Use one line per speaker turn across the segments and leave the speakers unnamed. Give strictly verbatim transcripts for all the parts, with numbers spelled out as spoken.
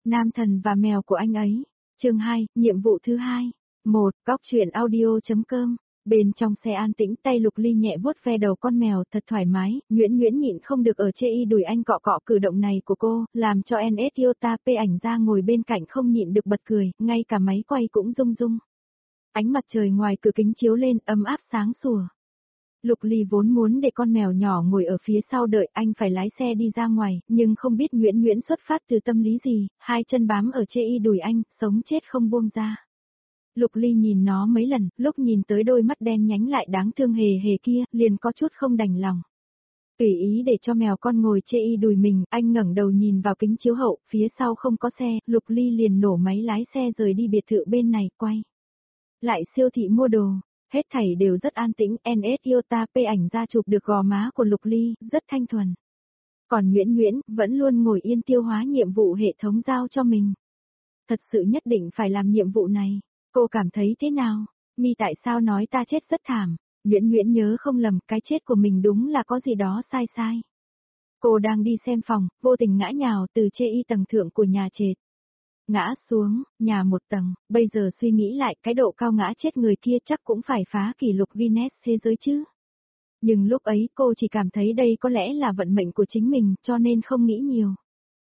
Nam thần và mèo của anh ấy. Chương hai, nhiệm vụ thứ hai. một. Cóc truyện audio.com. Bên trong xe an tĩnh, tay Lục Ly nhẹ vuốt ve đầu con mèo thật thoải mái, Nguyễn Nguyễn nhịn không được ở chê y đùi anh cọ cọ cử động này của cô, làm cho en ét Iota P ảnh ra ngồi bên cạnh không nhịn được bật cười, ngay cả máy quay cũng rung rung. Ánh mặt trời ngoài cửa kính chiếu lên, ấm áp sáng sủa. Lục Ly vốn muốn để con mèo nhỏ ngồi ở phía sau đợi anh phải lái xe đi ra ngoài, nhưng không biết Nguyễn Nguyễn xuất phát từ tâm lý gì, hai chân bám ở chê y đùi anh, sống chết không buông ra. Lục Ly nhìn nó mấy lần, lúc nhìn tới đôi mắt đen nhánh lại đáng thương hề hề kia, liền có chút không đành lòng. Tùy ý để cho mèo con ngồi chê y đùi mình, anh ngẩng đầu nhìn vào kính chiếu hậu, phía sau không có xe, Lục Ly liền nổ máy lái xe rời đi biệt thự bên này, quay lại siêu thị mua đồ. Hết thảy đều rất an tĩnh, en ét Iota P ảnh ra chụp được gò má của Lục Ly, rất thanh thuần. Còn Nguyễn Nguyễn, vẫn luôn ngồi yên tiêu hóa nhiệm vụ hệ thống giao cho mình. Thật sự nhất định phải làm nhiệm vụ này. Cô cảm thấy thế nào? Mi tại sao nói ta chết rất thảm? Nguyễn Nguyễn nhớ không lầm, cái chết của mình đúng là có gì đó sai sai. Cô đang đi xem phòng, vô tình ngã nhào từ chê y tầng thượng của nhà trệt. Ngã xuống, nhà một tầng, bây giờ suy nghĩ lại cái độ cao ngã chết người kia chắc cũng phải phá kỷ lục Guinness thế giới chứ. Nhưng lúc ấy cô chỉ cảm thấy đây có lẽ là vận mệnh của chính mình cho nên không nghĩ nhiều.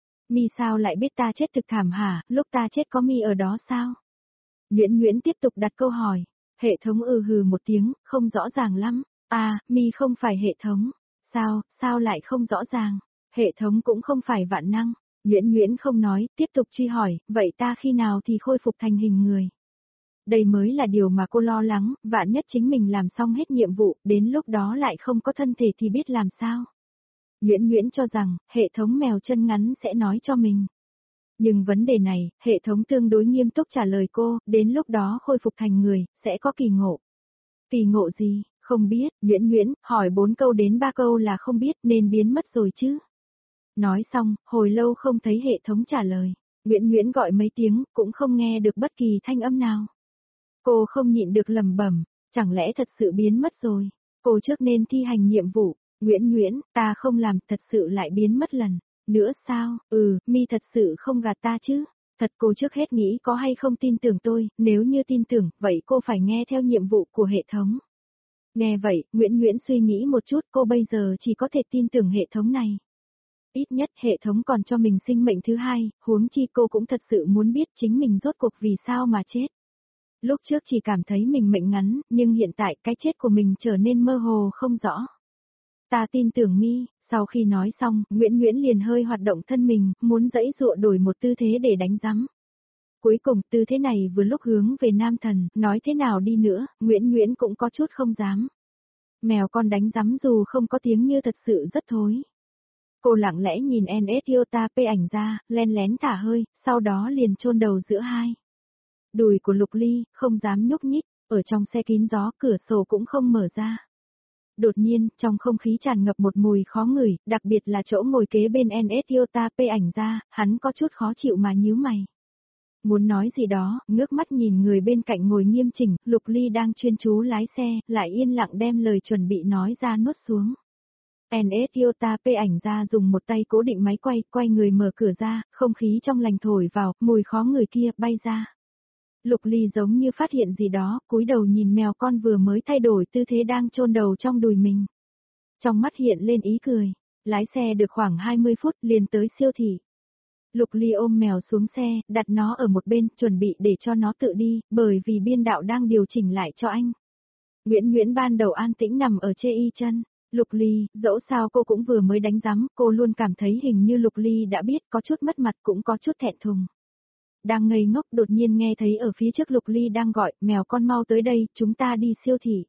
Mi sao lại biết ta chết thực thảm hả, lúc ta chết có Mi ở đó sao? Nguyễn Nguyễn tiếp tục đặt câu hỏi. Hệ thống ừ hừ một tiếng, không rõ ràng lắm. À, Mi không phải hệ thống. Sao, sao lại không rõ ràng? Hệ thống cũng không phải vạn năng. Nguyễn Nguyễn không nói, tiếp tục truy hỏi, vậy ta khi nào thì khôi phục thành hình người? Đây mới là điều mà cô lo lắng, vạn nhất chính mình làm xong hết nhiệm vụ, đến lúc đó lại không có thân thể thì biết làm sao? Nguyễn Nguyễn cho rằng, hệ thống mèo chân ngắn sẽ nói cho mình. Nhưng vấn đề này, hệ thống tương đối nghiêm túc trả lời cô, đến lúc đó khôi phục thành người, sẽ có kỳ ngộ. Kỳ ngộ gì, không biết, Nguyễn Nguyễn, hỏi bốn câu đến ba câu là không biết nên biến mất rồi chứ. Nói xong, hồi lâu không thấy hệ thống trả lời. Nguyễn Nguyễn gọi mấy tiếng, cũng không nghe được bất kỳ thanh âm nào. Cô không nhịn được lẩm bẩm, chẳng lẽ thật sự biến mất rồi. Cô trước nên thi hành nhiệm vụ. Nguyễn Nguyễn, ta không làm, thật sự lại biến mất lần nữa sao? Ừ, Mi thật sự không gạt ta chứ. Thật cô trước hết nghĩ có hay không tin tưởng tôi, nếu như tin tưởng, vậy cô phải nghe theo nhiệm vụ của hệ thống. Nghe vậy, Nguyễn Nguyễn suy nghĩ một chút, cô bây giờ chỉ có thể tin tưởng hệ thống này. Ít nhất hệ thống còn cho mình sinh mệnh thứ hai, huống chi cô cũng thật sự muốn biết chính mình rốt cuộc vì sao mà chết. Lúc trước chỉ cảm thấy mình mệnh ngắn, nhưng hiện tại cái chết của mình trở nên mơ hồ không rõ. Ta tin tưởng Mi, sau khi nói xong, Nguyễn Nguyễn liền hơi hoạt động thân mình, muốn giãy giụa đổi một tư thế để đánh giám. Cuối cùng, tư thế này vừa lúc hướng về nam thần, nói thế nào đi nữa, Nguyễn Nguyễn cũng có chút không dám. Mèo con đánh giám dù không có tiếng như thật sự rất thối. Cô lặng lẽ nhìn en ét Iota P ảnh ra, len lén thả hơi, sau đó liền chôn đầu giữa hai đùi của Lục Ly, không dám nhúc nhích, ở trong xe kín gió, cửa sổ cũng không mở ra. Đột nhiên, trong không khí tràn ngập một mùi khó ngửi, đặc biệt là chỗ ngồi kế bên en ét Iota P ảnh ra, hắn có chút khó chịu mà nhíu mày. Muốn nói gì đó, ngước mắt nhìn người bên cạnh ngồi nghiêm chỉnh, Lục Ly đang chuyên chú lái xe, lại yên lặng đem lời chuẩn bị nói ra nuốt xuống. en ét Iota P ảnh ra dùng một tay cố định máy quay, quay người mở cửa ra, không khí trong lành thổi vào, mùi khó người kia bay ra. Lục Ly giống như phát hiện gì đó, cúi đầu nhìn mèo con vừa mới thay đổi tư thế đang chôn đầu trong đùi mình. Trong mắt hiện lên ý cười, lái xe được khoảng hai mươi phút liền tới siêu thị. Lục Ly ôm mèo xuống xe, đặt nó ở một bên, chuẩn bị để cho nó tự đi, bởi vì biên đạo đang điều chỉnh lại cho anh. Nguyễn Nguyễn ban đầu an tĩnh nằm ở chê y chân. Lục Ly, dẫu sao cô cũng vừa mới đánh giám, cô luôn cảm thấy hình như Lục Ly đã biết, có chút mất mặt cũng có chút thẹn thùng. Đang ngây ngốc đột nhiên nghe thấy ở phía trước Lục Ly đang gọi, mèo con mau tới đây, chúng ta đi siêu thị.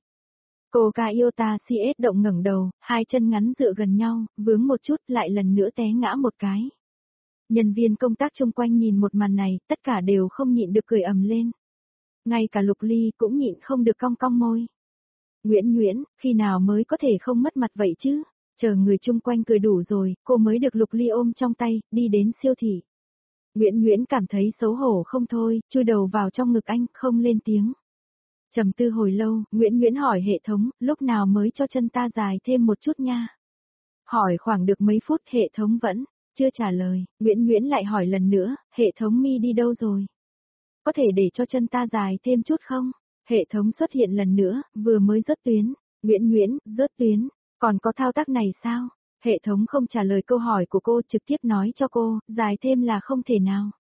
Cô ca Iota xê ét động ngẩng đầu, hai chân ngắn dựa gần nhau, vướng một chút lại lần nữa té ngã một cái. Nhân viên công tác xung quanh nhìn một màn này, tất cả đều không nhịn được cười ầm lên. Ngay cả Lục Ly cũng nhịn không được cong cong môi. Nguyễn Nguyễn, khi nào mới có thể không mất mặt vậy chứ? Chờ người chung quanh cười đủ rồi, cô mới được Lục Ly ôm trong tay, đi đến siêu thị. Nguyễn Nguyễn cảm thấy xấu hổ không thôi, chui đầu vào trong ngực anh, không lên tiếng. Trầm tư hồi lâu, Nguyễn Nguyễn hỏi hệ thống, lúc nào mới cho chân ta dài thêm một chút nha? Hỏi khoảng được mấy phút hệ thống vẫn Chưa trả lời, Nguyễn Nguyễn lại hỏi lần nữa, hệ thống mi đi đâu rồi? Có thể để cho chân ta dài thêm chút không? Hệ thống xuất hiện lần nữa, vừa mới rớt tuyến. Nguyễn Nguyễn, rớt tuyến. Còn có thao tác này sao? Hệ thống không trả lời câu hỏi của cô, trực tiếp nói cho cô, dài thêm là không thể nào.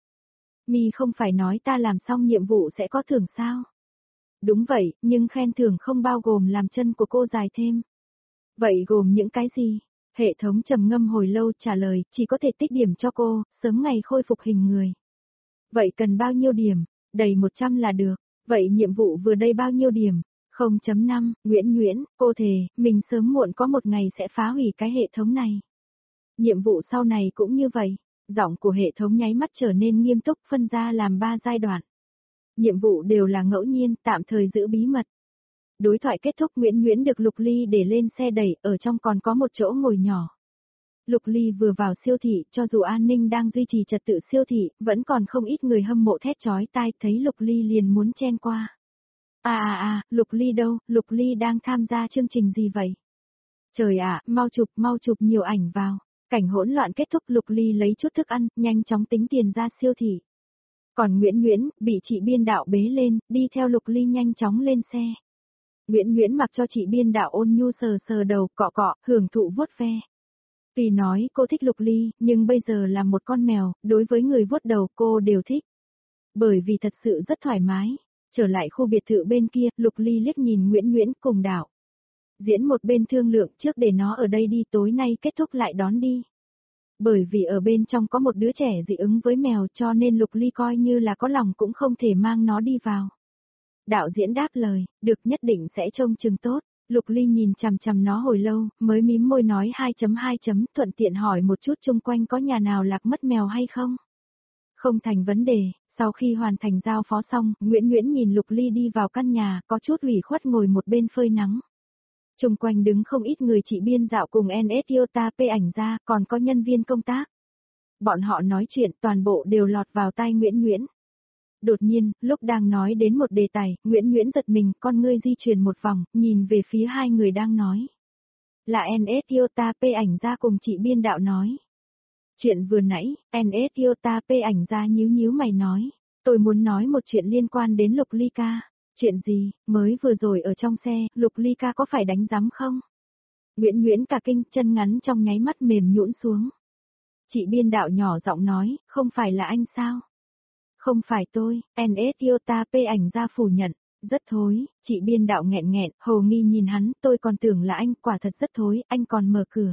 Mi không phải nói ta làm xong nhiệm vụ sẽ có thưởng sao? Đúng vậy, nhưng khen thưởng không bao gồm làm chân của cô dài thêm. Vậy gồm những cái gì? Hệ thống trầm ngâm hồi lâu trả lời, chỉ có thể tích điểm cho cô, sớm ngày khôi phục hình người. Vậy cần bao nhiêu điểm? Đầy một trăm là được. Vậy nhiệm vụ vừa đây bao nhiêu điểm? không chấm năm, Nguyễn Nguyễn, cô thề, mình sớm muộn có một ngày sẽ phá hủy cái hệ thống này. Nhiệm vụ sau này cũng như vậy. Giọng của hệ thống nháy mắt trở nên nghiêm túc, phân ra làm ba giai đoạn. Nhiệm vụ đều là ngẫu nhiên, tạm thời giữ bí mật. Đối thoại kết thúc, Nguyễn Nguyễn được Lục Ly để lên xe đẩy, ở trong còn có một chỗ ngồi nhỏ. Lục Ly vừa vào siêu thị, cho dù an ninh đang duy trì trật tự siêu thị, vẫn còn không ít người hâm mộ thét chói tai, thấy Lục Ly liền muốn chen qua. À à à, Lục Ly đâu, Lục Ly đang tham gia chương trình gì vậy? Trời ạ, mau chụp, mau chụp nhiều ảnh vào. Cảnh hỗn loạn kết thúc, Lục Ly lấy chút thức ăn, nhanh chóng tính tiền ra siêu thị. Còn Nguyễn Nguyễn, bị chị biên đạo bế lên, đi theo Lục Ly nhanh chóng lên xe. Nguyễn Nguyễn mặc cho chị biên đạo ôn nhu sờ sờ đầu, cọ cọ, hưởng thụ vuốt ve. Tuy nói cô thích Lục Ly, nhưng bây giờ là một con mèo, đối với người vuốt đầu cô đều thích. Bởi vì thật sự rất thoải mái. Trở lại khu biệt thự bên kia, Lục Ly liếc nhìn Nguyễn Nguyễn cùng đạo. Diễn một bên thương lượng trước để nó ở đây đi, tối nay kết thúc lại đón đi. Bởi vì ở bên trong có một đứa trẻ dị ứng với mèo, cho nên Lục Ly coi như là có lòng cũng không thể mang nó đi vào. Đạo diễn đáp lời, được, nhất định sẽ trông chừng tốt. Lục Ly nhìn chằm chằm nó hồi lâu, mới mím môi nói hai chấm hai chấm, thuận tiện hỏi một chút chung quanh có nhà nào lạc mất mèo hay không. Không thành vấn đề. Sau khi hoàn thành giao phó xong, Nguyễn Nguyễn nhìn Lục Ly đi vào căn nhà, có chút ủy khuất ngồi một bên phơi nắng. Xung quanh đứng không ít người, chị biên dạo cùng en ét Iota P ảnh ra, còn có nhân viên công tác. Bọn họ nói chuyện toàn bộ đều lọt vào tai Nguyễn Nguyễn. Đột nhiên, lúc đang nói đến một đề tài, Nguyễn Nguyễn giật mình, con ngươi di chuyển một vòng, nhìn về phía hai người đang nói. Là en ét Iota P ảnh ra cùng chị biên đạo nói. Chuyện vừa nãy, en ét Iota P ảnh ra nhíu nhíu mày nói. Tôi muốn nói một chuyện liên quan đến Lục Ly ca. Chuyện gì, mới vừa rồi ở trong xe, Lục Ly ca có phải đánh giám không? Nguyễn Nguyễn cả kinh, chân ngắn trong nháy mắt mềm nhũn xuống. Chị biên đạo nhỏ giọng nói, không phải là anh sao? Không phải tôi, en ét Iota P ảnh ra phủ nhận. Rất thối, chị biên đạo nghẹn nghẹn, hồ nghi nhìn hắn, tôi còn tưởng là anh, quả thật rất thối, anh còn mở cửa.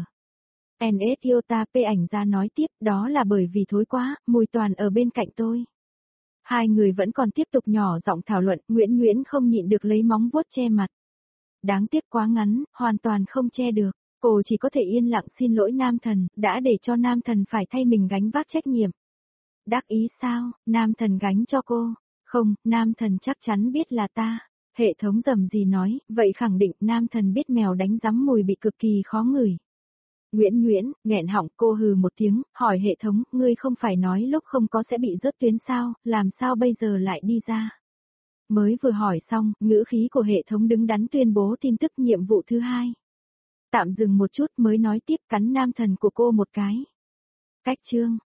en ét Iota P ảnh ra nói tiếp, đó là bởi vì thối quá, mùi toàn ở bên cạnh tôi. Hai người vẫn còn tiếp tục nhỏ giọng thảo luận, Nguyễn Nguyễn không nhịn được lấy móng vuốt che mặt. Đáng tiếc quá ngắn, hoàn toàn không che được, cô chỉ có thể yên lặng xin lỗi nam thần, đã để cho nam thần phải thay mình gánh vác trách nhiệm. Đắc ý sao, nam thần gánh cho cô? Không, nam thần chắc chắn biết là ta. Hệ thống rầm gì nói, vậy khẳng định nam thần biết mèo đánh giám mùi bị cực kỳ khó ngửi. Nguyễn Nguyễn, nghẹn họng, cô hừ một tiếng, hỏi hệ thống, ngươi không phải nói lúc không có sẽ bị rớt tuyến sao, làm sao bây giờ lại đi ra? Mới vừa hỏi xong, ngữ khí của hệ thống đứng đắn tuyên bố tin tức nhiệm vụ thứ hai. Tạm dừng một chút mới nói tiếp, cắn nam thần của cô một cái. Cách chương.